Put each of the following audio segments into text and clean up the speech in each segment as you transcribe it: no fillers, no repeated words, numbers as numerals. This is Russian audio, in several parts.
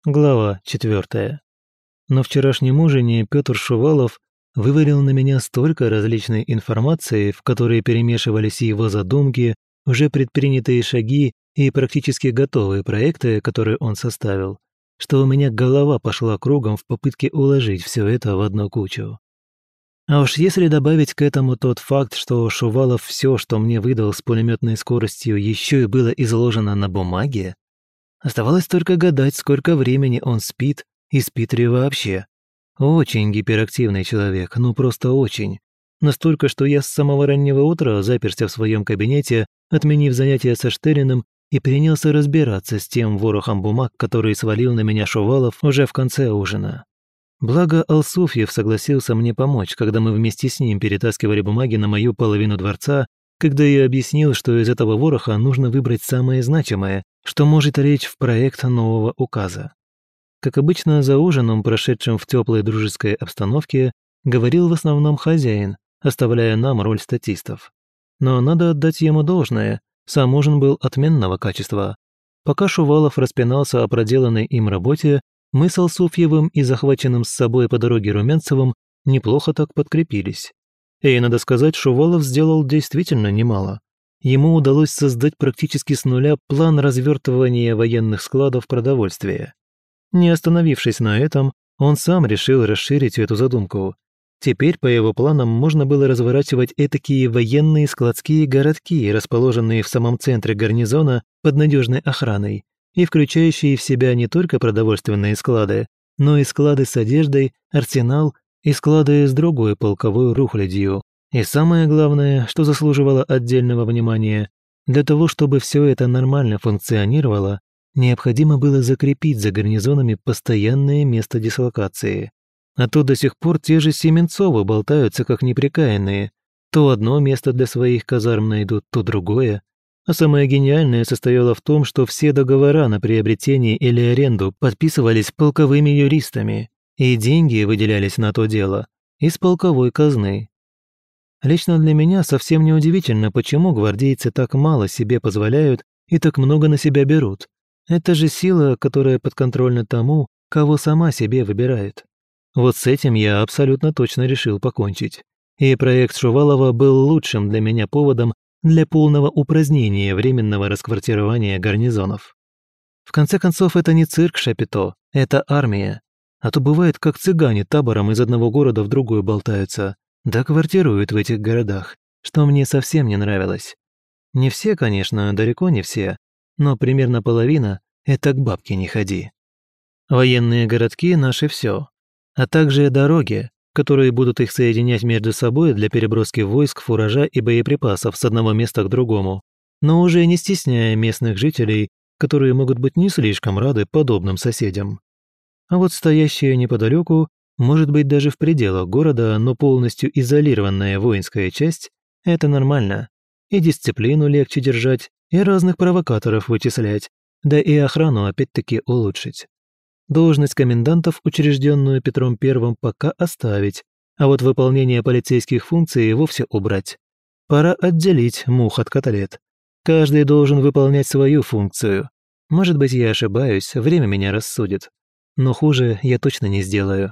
Глава 4. На вчерашнем ужине Петр Шувалов вывалил на меня столько различной информации, в которой перемешивались его задумки, уже предпринятые шаги и практически готовые проекты, которые он составил, что у меня голова пошла кругом в попытке уложить все это в одну кучу. А уж если добавить к этому тот факт, что Шувалов все, что мне выдал с пулеметной скоростью, еще и было изложено на бумаге, оставалось только гадать, сколько времени он спит, и спит ли вообще. Очень гиперактивный человек, ну просто очень. Настолько, что я с самого раннего утра заперся в своем кабинете, отменив занятия со Штериным, и принялся разбираться с тем ворохом бумаг, который свалил на меня Шувалов уже в конце ужина. Благо, Алсуфьев согласился мне помочь, когда мы вместе с ним перетаскивали бумаги на мою половину дворца, когда я объяснил, что из этого вороха нужно выбрать самое значимое, что может лечь в проект нового указа. Как обычно, за ужином, прошедшим в теплой дружеской обстановке, говорил в основном хозяин, оставляя нам роль статистов. Но надо отдать ему должное, сам ужин был отменного качества. Пока Шувалов распинался о проделанной им работе, мы с Алсуфьевым и захваченным с собой по дороге Румянцевым неплохо так подкрепились. И, надо сказать, Шувалов сделал действительно немало. Ему удалось создать практически с нуля план развертывания военных складов продовольствия. Не остановившись на этом, он сам решил расширить эту задумку. Теперь, по его планам, можно было разворачивать этакие военные складские городки, расположенные в самом центре гарнизона под надежной охраной, и включающие в себя не только продовольственные склады, но и склады с одеждой, арсенал и склады с другой полковой рухлядью. И самое главное, что заслуживало отдельного внимания, для того, чтобы все это нормально функционировало, необходимо было закрепить за гарнизонами постоянное место дислокации. А то до сих пор те же Семенцовы болтаются как неприкаянные. То одно место для своих казарм найдут, то другое. А самое гениальное состояло в том, что все договора на приобретение или аренду подписывались полковыми юристами, и деньги выделялись на то дело из полковой казны. Лично для меня совсем не удивительно, почему гвардейцы так мало себе позволяют и так много на себя берут. Это же сила, которая подконтрольна тому, кого сама себе выбирает. Вот с этим я абсолютно точно решил покончить. И проект Шувалова был лучшим для меня поводом для полного упразднения временного расквартирования гарнизонов. В конце концов, это не цирк Шапито, это армия. А то бывает, как цыгане табором из одного города в другой болтаются, да квартируют в этих городах, что мне совсем не нравилось. Не все, конечно, далеко не все, но примерно половина – это к бабке не ходи. Военные городки – наше все, а также дороги, которые будут их соединять между собой для переброски войск, фуража и боеприпасов с одного места к другому, но уже не стесняя местных жителей, которые могут быть не слишком рады подобным соседям. А вот стоящая неподалеку, может быть даже в пределах города, но полностью изолированная воинская часть – это нормально. И дисциплину легче держать, и разных провокаторов вычислять, да и охрану опять-таки улучшить. Должность комендантов, учрежденную Петром I, пока оставить, а вот выполнение полицейских функций вовсе убрать. Пора отделить мух от котлет. Каждый должен выполнять свою функцию. Может быть, я ошибаюсь, время меня рассудит. Но хуже я точно не сделаю.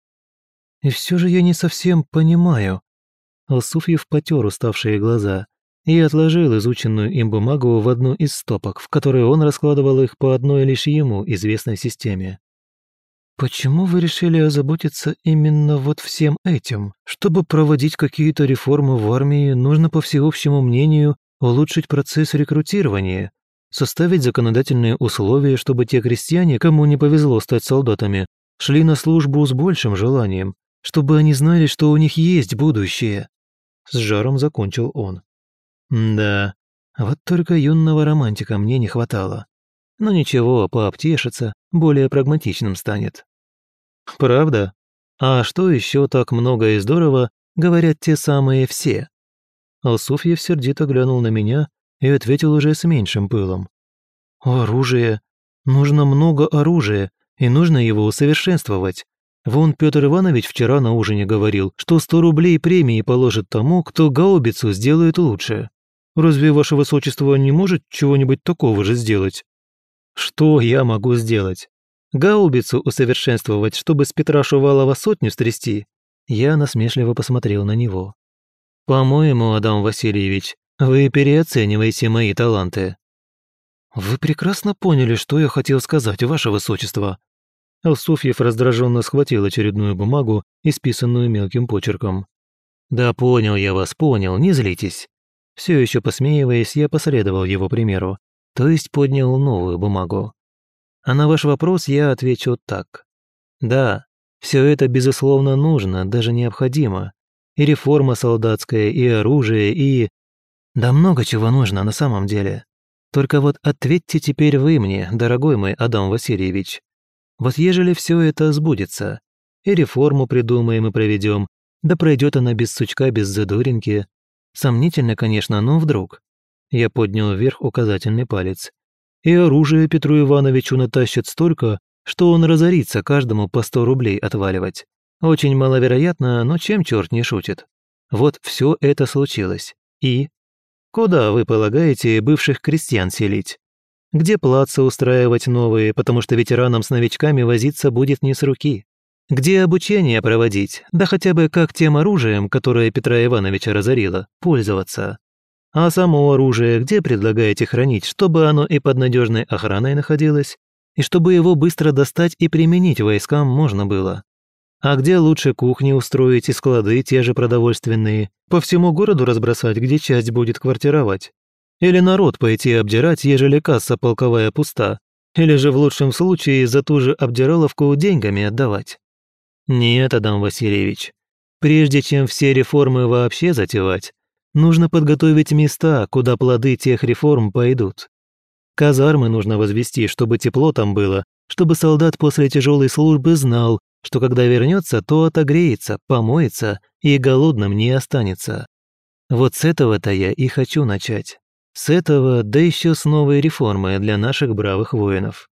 И все же я не совсем понимаю. Алсуфьев потер уставшие глаза и отложил изученную им бумагу в одну из стопок, в которой он раскладывал их по одной лишь ему известной системе. «Почему вы решили озаботиться именно вот всем этим? Чтобы проводить какие-то реформы в армии, нужно, по всеобщему мнению, улучшить процесс рекрутирования, составить законодательные условия, чтобы те крестьяне, кому не повезло стать солдатами, шли на службу с большим желанием, чтобы они знали, что у них есть будущее». С жаром закончил он. Да, вот только юного романтика мне не хватало. Но ничего, пообтешится, более прагматичным станет. Правда? А что еще так много и здорово говорят те самые все? Алсуфьев сердито глянул на меня и ответил уже с меньшим пылом. Оружие. Нужно много оружия, и нужно его усовершенствовать. Вон Петр Иванович вчера на ужине говорил, что 100 рублей премии положит тому, кто гаубицу сделает лучше. Разве ваше высочество не может чего-нибудь такого же сделать? Что я могу сделать? Гаубицу усовершенствовать, чтобы с Петра Шувалова сотню стрясти?» Я насмешливо посмотрел на него. «По-моему, Адам Васильевич, вы переоцениваете мои таланты». «Вы прекрасно поняли, что я хотел сказать, ваше высочество». Алсуфьев раздраженно схватил очередную бумагу, исписанную мелким почерком. «Да понял я вас, понял, не злитесь». Все еще посмеиваясь, я последовал его примеру, то есть поднял новую бумагу. А на ваш вопрос я отвечу так. Да, все это безусловно нужно, даже необходимо. И реформа солдатская, и оружие, и... Да много чего нужно на самом деле. Только вот ответьте теперь вы мне, дорогой мой Адам Васильевич. Вот ежели все это сбудется, и реформу придумаем и проведем, да пройдет она без сучка, без задоринки. Сомнительно, конечно, но вдруг. Я поднял вверх указательный палец. И оружие Петру Ивановичу натащат столько, что он разорится каждому по 100 рублей отваливать. Очень маловероятно, но чем черт не шутит. Вот все это случилось. И? Куда, вы полагаете, бывших крестьян селить? Где плацы устраивать новые, потому что ветеранам с новичками возиться будет не с руки? Где обучение проводить, да хотя бы как тем оружием, которое Петра Ивановича разорило, пользоваться? А само оружие где предлагаете хранить, чтобы оно и под надежной охраной находилось, и чтобы его быстро достать и применить войскам можно было? А где лучше кухни устроить и склады те же продовольственные, по всему городу разбросать, где часть будет квартировать? Или народ пойти обдирать, ежели касса полковая пуста? Или же в лучшем случае за ту же обдираловку деньгами отдавать? Нет, Адам Васильевич, прежде чем все реформы вообще затевать, нужно подготовить места, куда плоды тех реформ пойдут. Казармы нужно возвести, чтобы тепло там было, чтобы солдат после тяжелой службы знал, что когда вернется, то отогреется, помоется и голодным не останется. Вот с этого-то я и хочу начать. С этого, да еще с новой реформы для наших бравых воинов.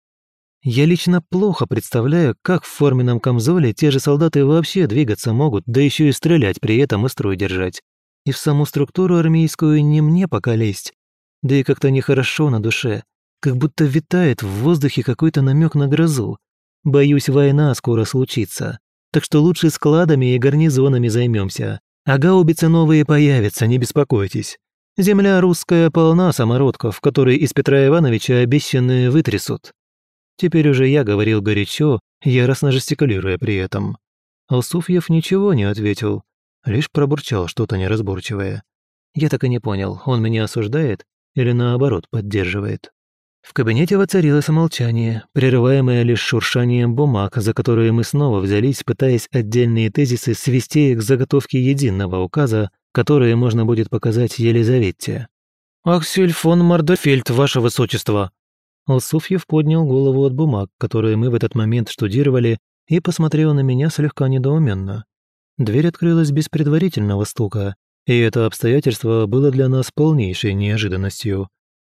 Я лично плохо представляю, как в форменном камзоле те же солдаты вообще двигаться могут, да еще и стрелять при этом и строй держать. И в саму структуру армейскую не мне пока лезть. Да и как-то нехорошо на душе, как будто витает в воздухе какой-то намек на грозу. Боюсь, война скоро случится. Так что лучше складами и гарнизонами займемся. А гаубицы новые появятся, не беспокойтесь. Земля русская полна самородков, которые из Петра Ивановича обещанные вытрясут. Теперь уже я говорил горячо, яростно жестикулируя при этом. Алсуфьев ничего не ответил, лишь пробурчал что-то неразборчивое. Я так и не понял, он меня осуждает или наоборот поддерживает. В кабинете воцарилось молчание, прерываемое лишь шуршанием бумаг, за которые мы снова взялись, пытаясь отдельные тезисы свести к заготовке единого указа, которые можно будет показать Елизавете. «Аксель фон Мардефельд, ваше высочество!» Алсуфьев поднял голову от бумаг, которые мы в этот момент штудировали, и посмотрел на меня слегка недоуменно. Дверь открылась без предварительного стука, и это обстоятельство было для нас полнейшей неожиданностью.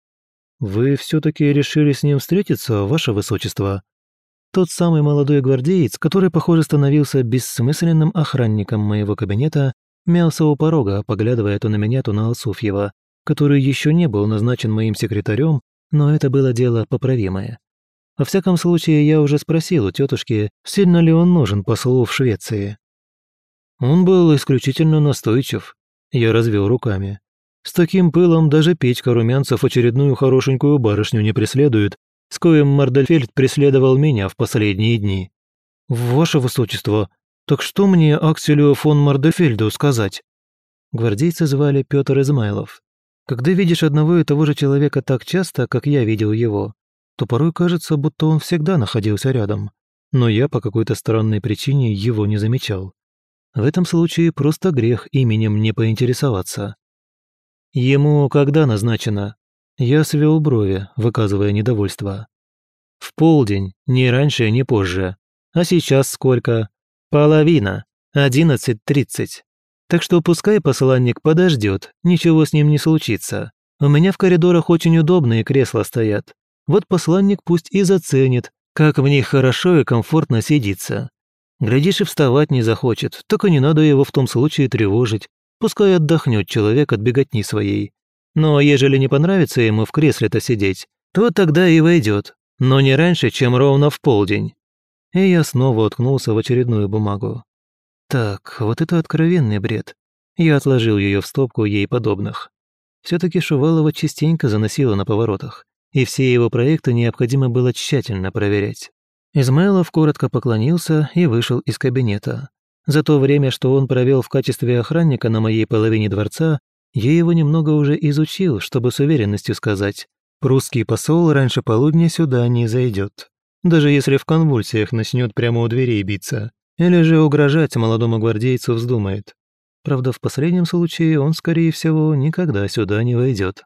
«Вы все-таки решили с ним встретиться, ваше высочество?» Тот самый молодой гвардеец, который, похоже, становился бессмысленным охранником моего кабинета, мялся у порога, поглядывая то на меня, то на Алсуфьева, который еще не был назначен моим секретарем, но это было дело поправимое. Во всяком случае, я уже спросил у тетушки, сильно ли он нужен послу в Швеции. Он был исключительно настойчив. Я развел руками. С таким пылом даже Петька Румянцев очередную хорошенькую барышню не преследует, с коим Мардефельд преследовал меня в последние дни. «Ваше высочество, так что мне Акселю фон Мардефельду сказать?» Гвардейца звали Петр Измайлов. Когда видишь одного и того же человека так часто, как я видел его, то порой кажется, будто он всегда находился рядом. Но я по какой-то странной причине его не замечал. В этом случае просто грех именем не поинтересоваться. «Ему когда назначено?» Я свел брови, выказывая недовольство. «В полдень, ни раньше, ни позже. А сейчас сколько?» «Половина. 11:30. Так что пускай посланник подождет, ничего с ним не случится. У меня в коридорах очень удобные кресла стоят. Вот посланник пусть и заценит, как в них хорошо и комфортно сидится. Глядишь, и вставать не захочет, так и не надо его в том случае тревожить. Пускай отдохнет человек от беготни своей. Но ежели не понравится ему в кресле-то сидеть, то тогда и войдет, но не раньше, чем ровно в полдень. и я снова уткнулся в очередную бумагу. Так, вот это откровенный бред. Я отложил ее в стопку ей подобных. Все-таки Шувалова частенько заносила на поворотах, и все его проекты необходимо было тщательно проверять. Измайлов коротко поклонился и вышел из кабинета. За то время, что он провел в качестве охранника на моей половине дворца, я его немного уже изучил, чтобы с уверенностью сказать, прусский посол раньше полудня сюда не зайдет. Даже если в конвульсиях начнет прямо у дверей биться, или же угрожать молодому гвардейцу вздумает. Правда, в последнем случае он, скорее всего, никогда сюда не войдет.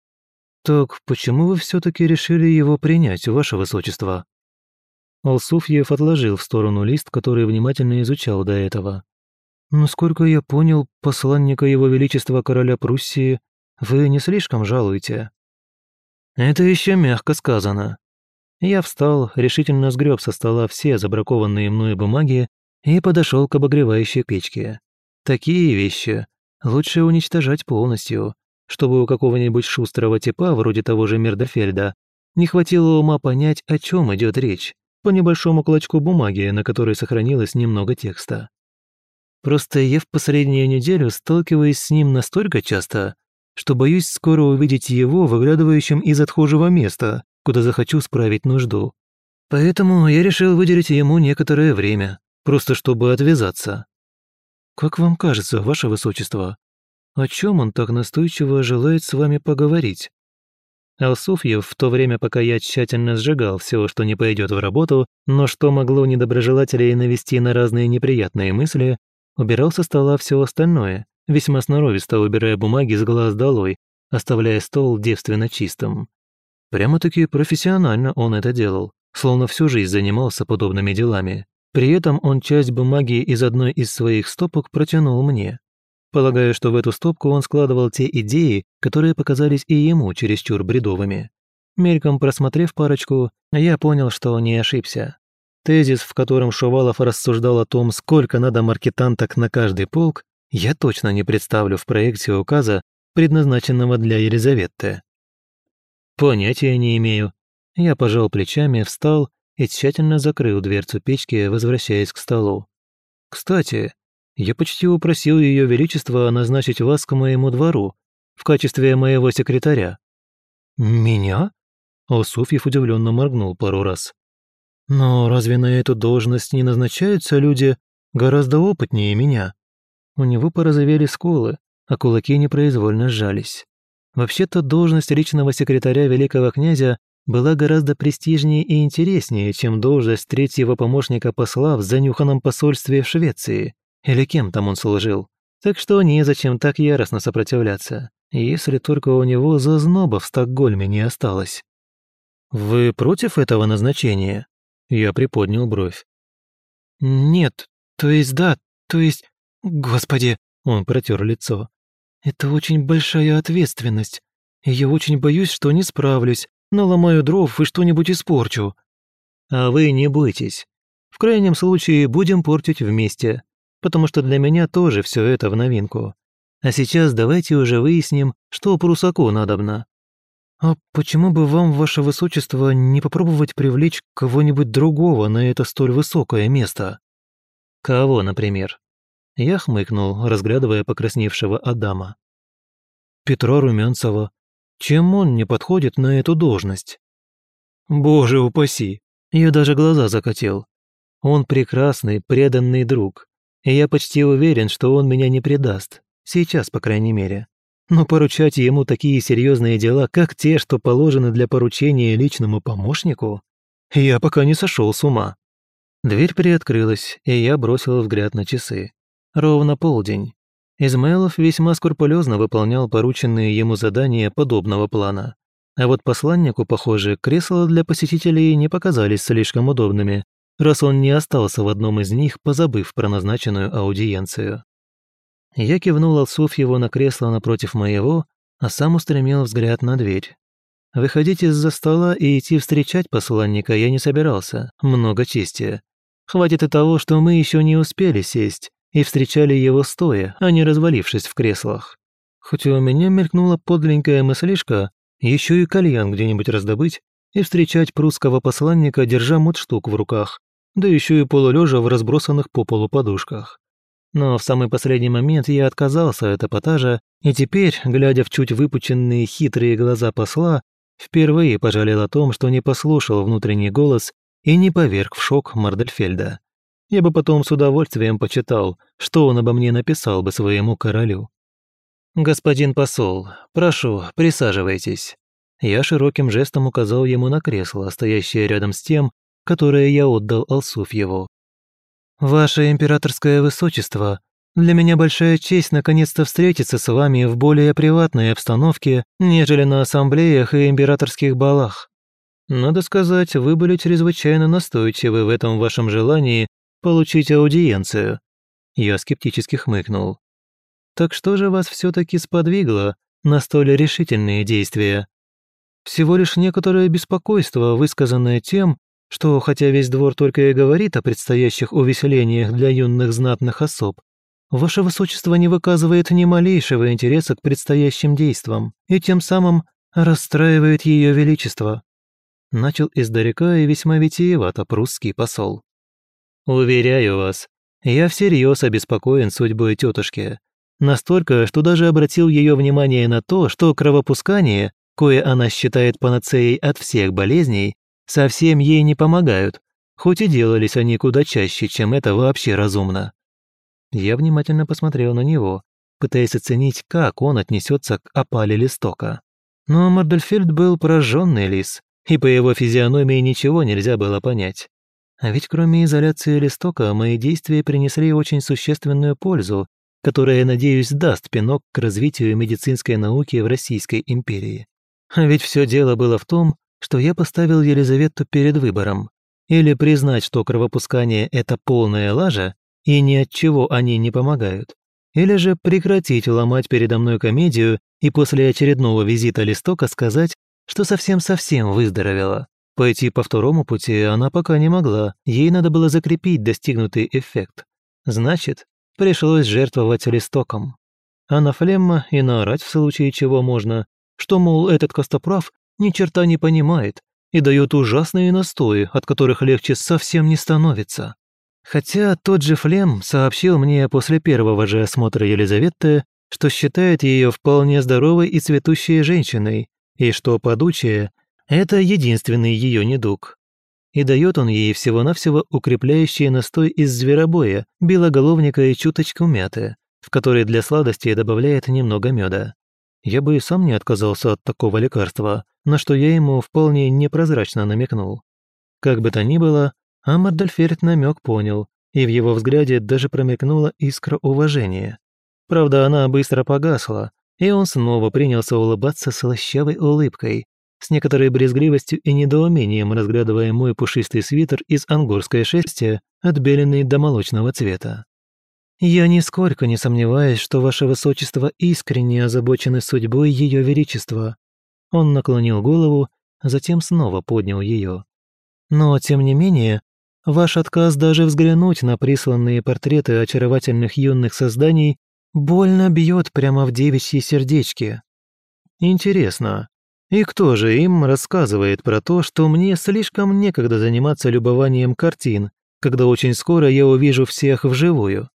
«Так почему вы все-таки решили его принять, ваше высочество?» Алсуфьев отложил в сторону лист, который внимательно изучал до этого. «Насколько я понял, посланника Его Величества Короля Пруссии вы не слишком жалуете?» «Это еще мягко сказано». Я встал, решительно сгреб со стола все забракованные мною бумаги и подошел к обогревающей печке. Такие вещи лучше уничтожать полностью, чтобы у какого-нибудь шустрого типа, вроде того же Мердефельда, не хватило ума понять, о чем идет речь, по небольшому клочку бумаги, на которой сохранилось немного текста. Просто я в последнюю неделю сталкиваюсь с ним настолько часто, что боюсь скоро увидеть его выглядывающим из отхожего места, куда захочу справить нужду. Поэтому я решил выделить ему некоторое время, просто чтобы отвязаться. Как вам кажется, ваше высочество, о чем он так настойчиво желает с вами поговорить? Алсуфьев, в то время, пока я тщательно сжигал все, что не пойдет в работу, но что могло недоброжелателей навести на разные неприятные мысли, убирал со стола все остальное, весьма сноровисто убирая бумаги с глаз долой, оставляя стол девственно чистым. Прямо-таки профессионально он это делал, словно всю жизнь занимался подобными делами. При этом он часть бумаги из одной из своих стопок протянул мне. Полагаю, что в эту стопку он складывал те идеи, которые показались и ему чересчур бредовыми. Мельком просмотрев парочку, я понял, что не ошибся. Тезис, в котором Шувалов рассуждал о том, сколько надо маркетанток на каждый полк, я точно не представлю в проекте указа, предназначенного для Елизаветы. Понятия не имею. Я пожал плечами, встал и тщательно закрыл дверцу печки, возвращаясь к столу. Кстати, я почти упросил Ее Величество назначить вас к моему двору в качестве моего секретаря». «Меня?» Алсуфьев удивленно моргнул пару раз. «Но разве на эту должность не назначаются люди гораздо опытнее меня?» У него порозовели скулы, а кулаки непроизвольно сжались. Вообще-то должность личного секретаря великого князя была гораздо престижнее и интереснее, чем должность третьего помощника посла в занюханном посольстве в Швеции, или кем там он служил. Так что незачем так яростно сопротивляться, если только у него зазноба в Стокгольме не осталось. «Вы против этого назначения?» Я приподнял бровь. «Нет, то есть да, то есть... Господи!» Он протер лицо. «Это очень большая ответственность, и я очень боюсь, что не справлюсь, наломаю дров и что-нибудь испорчу». «А вы не бойтесь. В крайнем случае будем портить вместе, потому что для меня тоже все это в новинку. А сейчас давайте уже выясним, что прусаку надобно». «А почему бы вам, ваше высочество, не попробовать привлечь кого-нибудь другого на это столь высокое место?» «Кого, например?» Я хмыкнул, разглядывая покрасневшего Адама. «Петра Румянцева. Чем он не подходит на эту должность?» «Боже упаси!» Я даже глаза закатил. Он прекрасный, преданный друг, и я почти уверен, что он меня не предаст. Сейчас, по крайней мере. Но поручать ему такие серьезные дела, как те, что положены для поручения личному помощнику, я пока не сошел с ума. Дверь приоткрылась, и я бросил взгляд на часы. Ровно полдень. Измайлов весьма скрупулезно выполнял порученные ему задания подобного плана. А вот посланнику, похоже, кресла для посетителей не показались слишком удобными, раз он не остался в одном из них, позабыв про назначенную аудиенцию. Я кивнул Алсуфьеву на кресло напротив моего, а сам устремил взгляд на дверь. Выходить из-за стола и идти встречать посланника я не собирался, много чести. Хватит и того, что мы еще не успели сесть и встречали его стоя, а не развалившись в креслах. Хоть у меня мелькнула подленькая мыслишка, еще и кальян где-нибудь раздобыть и встречать прусского посланника, держа мундштук в руках, да еще и полулежа в разбросанных по полу подушках. Но в самый последний момент я отказался от эпатажа, и теперь, глядя в чуть выпученные хитрые глаза посла, впервые пожалел о том, что не послушал внутренний голос и не поверг в шок Мардельфельда. Я бы потом с удовольствием почитал, что он обо мне написал бы своему королю. «Господин посол, прошу, присаживайтесь». Я широким жестом указал ему на кресло, стоящее рядом с тем, которое я отдал Алсуфьеву. «Ваше императорское высочество, для меня большая честь наконец-то встретиться с вами в более приватной обстановке, нежели на ассамблеях и императорских балах. Надо сказать, вы были чрезвычайно настойчивы в этом вашем желании получить аудиенцию». Я скептически хмыкнул. «Так что же вас все-таки сподвигло на столь решительные действия?» «Всего лишь некоторое беспокойство, высказанное тем, что, хотя весь двор только и говорит о предстоящих увеселениях для юных знатных особ, ваше высочество не выказывает ни малейшего интереса к предстоящим действам и тем самым расстраивает ее величество», начал издалека и весьма витиевато прусский посол. «Уверяю вас, я всерьез обеспокоен судьбой тетушки. Настолько, что даже обратил ее внимание на то, что кровопускание, кое она считает панацеей от всех болезней, совсем ей не помогают, хоть и делались они куда чаще, чем это вообще разумно». Я внимательно посмотрел на него, пытаясь оценить, как он отнесется к опале листока. Но Мардельфельд был пораженный лис, и по его физиономии ничего нельзя было понять. А ведь кроме изоляции листока, мои действия принесли очень существенную пользу, которая, надеюсь, даст пинок к развитию медицинской науки в Российской империи. А ведь все дело было в том, что я поставил Елизавету перед выбором. Или признать, что кровопускание – это полная лажа, и ни от чего они не помогают. Или же прекратить ломать передо мной комедию и после очередного визита листока сказать, что совсем-совсем выздоровела. Пойти по второму пути она пока не могла, ей надо было закрепить достигнутый эффект. Значит, пришлось жертвовать листоком. А на флемма и наорать в случае чего можно, что, мол, этот костоправ ни черта не понимает и дает ужасные настои, от которых легче совсем не становится. Хотя тот же Флем сообщил мне после первого же осмотра Елизаветы, что считает ее вполне здоровой и цветущей женщиной, и что подучие – это единственный ее недуг. И дает он ей всего-навсего укрепляющий настой из зверобоя, белоголовника и чуточку мяты, в который для сладости добавляет немного меда. Я бы и сам не отказался от такого лекарства, на что я ему вполне непрозрачно намекнул. Как бы то ни было, а Мардельфельд намек понял, и в его взгляде даже промелькнула искра уважения. Правда, она быстро погасла, и он снова принялся улыбаться слащавой улыбкой, с некоторой брезгливостью и недоумением разглядывая мой пушистый свитер из ангорской шерсти, отбеленный до молочного цвета. «Я нисколько не сомневаюсь, что ваше высочество искренне озабочены судьбой ее величества». Он наклонил голову, затем снова поднял ее. «Но, тем не менее, ваш отказ даже взглянуть на присланные портреты очаровательных юных созданий больно бьет прямо в девичьи сердечки. Интересно, и кто же им рассказывает про то, что мне слишком некогда заниматься любованием картин, когда очень скоро я увижу всех вживую?»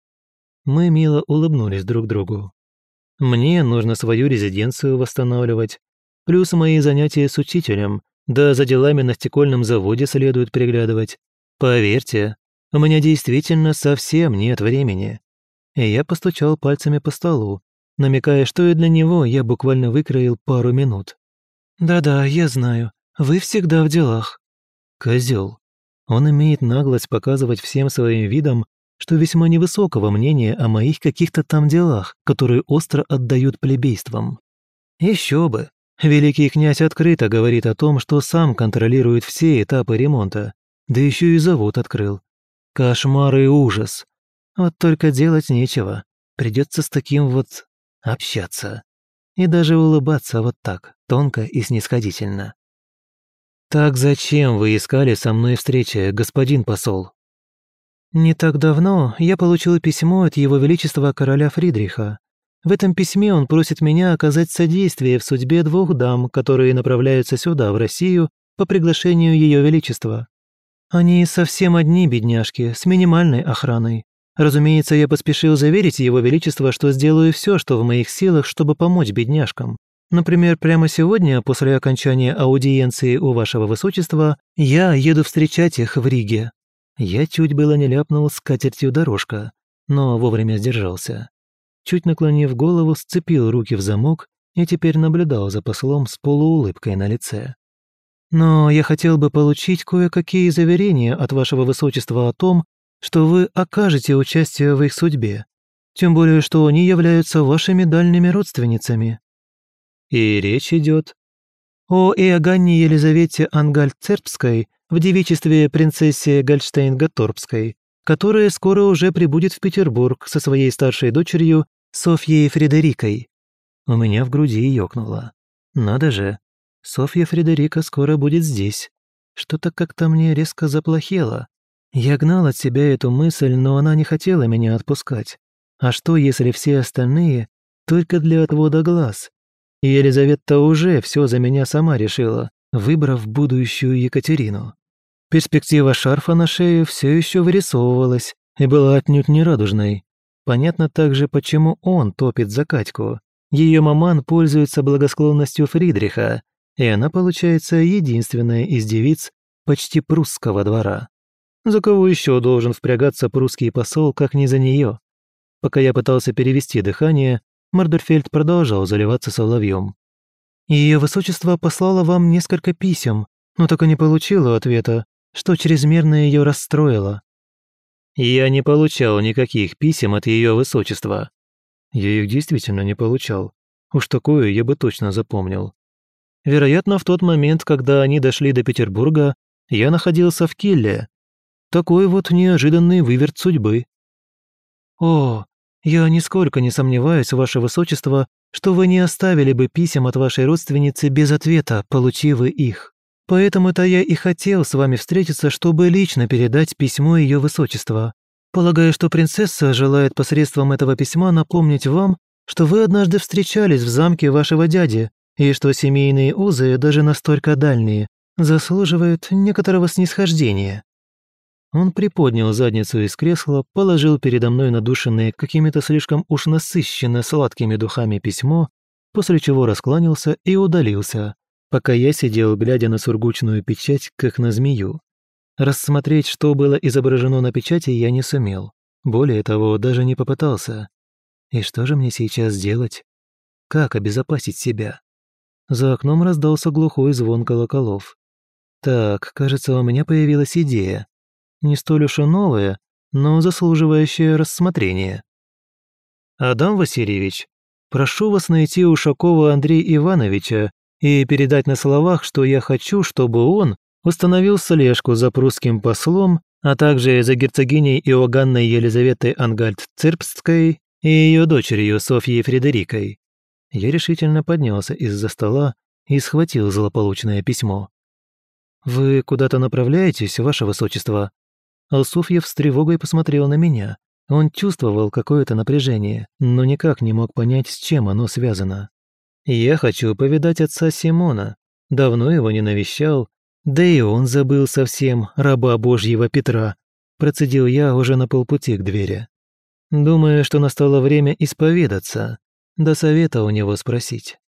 Мы мило улыбнулись друг другу. «Мне нужно свою резиденцию восстанавливать, плюс мои занятия с учителем, да за делами на стекольном заводе следует приглядывать. Поверьте, у меня действительно совсем нет времени». И я постучал пальцами по столу, намекая, что и для него я буквально выкроил пару минут. «Да-да, я знаю, вы всегда в делах». Козел. Он имеет наглость показывать всем своим видом, что весьма невысокого мнения о моих каких-то там делах, которые остро отдают плебействам. Еще бы. Великий князь открыто говорит о том, что сам контролирует все этапы ремонта, да еще и завод открыл. Кошмар и ужас. Вот только делать нечего. Придется с таким вот общаться. И даже улыбаться вот так, тонко и снисходительно. «Так зачем вы искали со мной встречи, господин посол?» «Не так давно я получил письмо от Его Величества короля Фридриха. В этом письме он просит меня оказать содействие в судьбе двух дам, которые направляются сюда, в Россию, по приглашению Ее Величества. Они совсем одни, бедняжки, с минимальной охраной. Разумеется, я поспешил заверить Его Величество, что сделаю все, что в моих силах, чтобы помочь бедняжкам. Например, прямо сегодня, после окончания аудиенции у Вашего Высочества, я еду встречать их в Риге». Я чуть было не ляпнул скатертью дорожка, но вовремя сдержался. Чуть наклонив голову, сцепил руки в замок и теперь наблюдал за послом с полуулыбкой на лице. «Но я хотел бы получить кое-какие заверения от Вашего Высочества о том, что вы окажете участие в их судьбе, тем более что они являются вашими дальними родственницами». И речь идет о Иоганне Елизавете Ангальцербской в девичестве принцессе Гольштейн-Гатторпской, которая скоро уже прибудет в Петербург со своей старшей дочерью Софьей Фредерикой. У меня в груди ёкнуло. Надо же, Софья Фредерика скоро будет здесь. Что-то как-то мне резко заплохело. Я гнал от себя эту мысль, но она не хотела меня отпускать. А что, если все остальные только для отвода глаз? И Елизавета уже все за меня сама решила, выбрав будущую Екатерину. Перспектива шарфа на шее все еще вырисовывалась и была отнюдь не радужной. Понятно также, почему он топит за Катьку. Ее маман пользуется благосклонностью Фридриха, и она, получается, единственная из девиц почти прусского двора. За кого еще должен впрягаться прусский посол, как не за нее? Пока я пытался перевести дыхание, Мордерфельд продолжал заливаться соловьем. «Ее высочество послало вам несколько писем, но так и не получила ответа, что чрезмерно ее расстроило». «Я не получал никаких писем от ее высочества». Я их действительно не получал. Уж такое я бы точно запомнил. Вероятно, в тот момент, когда они дошли до Петербурга, я находился в Килле. Такой вот неожиданный выверт судьбы. «О, я нисколько не сомневаюсь, Ваше Высочество, что вы не оставили бы писем от вашей родственницы без ответа, получив вы их. Поэтому-то я и хотел с вами встретиться, чтобы лично передать письмо Ее Высочества. Полагаю, что принцесса желает посредством этого письма напомнить вам, что вы однажды встречались в замке вашего дяди, и что семейные узы, даже настолько дальние, заслуживают некоторого снисхождения». Он приподнял задницу из кресла, положил передо мной надушенное какими-то слишком уж насыщенно сладкими духами письмо, после чего раскланялся и удалился, пока я сидел, глядя на сургучную печать, как на змею. Рассмотреть, что было изображено на печати, я не сумел. Более того, даже не попытался. И что же мне сейчас делать? Как обезопасить себя? За окном раздался глухой звон колоколов. Так, кажется, у меня появилась идея. Не столь уж и новая, но заслуживающая рассмотрения. «Адам Васильевич, прошу вас найти Ушакова Андрея Ивановича и передать на словах, что я хочу, чтобы он установил слежку за прусским послом, а также за герцогиней Иоганной Елизаветой Ангальд-Цербстской и ее дочерью Софьей Фредерикой». Я решительно поднялся из-за стола и схватил злополучное письмо. «Вы куда-то направляетесь, Ваше Высочество?» Алсуфьев с тревогой посмотрел на меня. Он чувствовал какое-то напряжение, но никак не мог понять, с чем оно связано. «Я хочу повидать отца Симона. Давно его не навещал. Да и он забыл совсем раба Божьего Петра», процедил я уже на полпути к двери. Думаю, что настало время исповедаться, да совета у него спросить.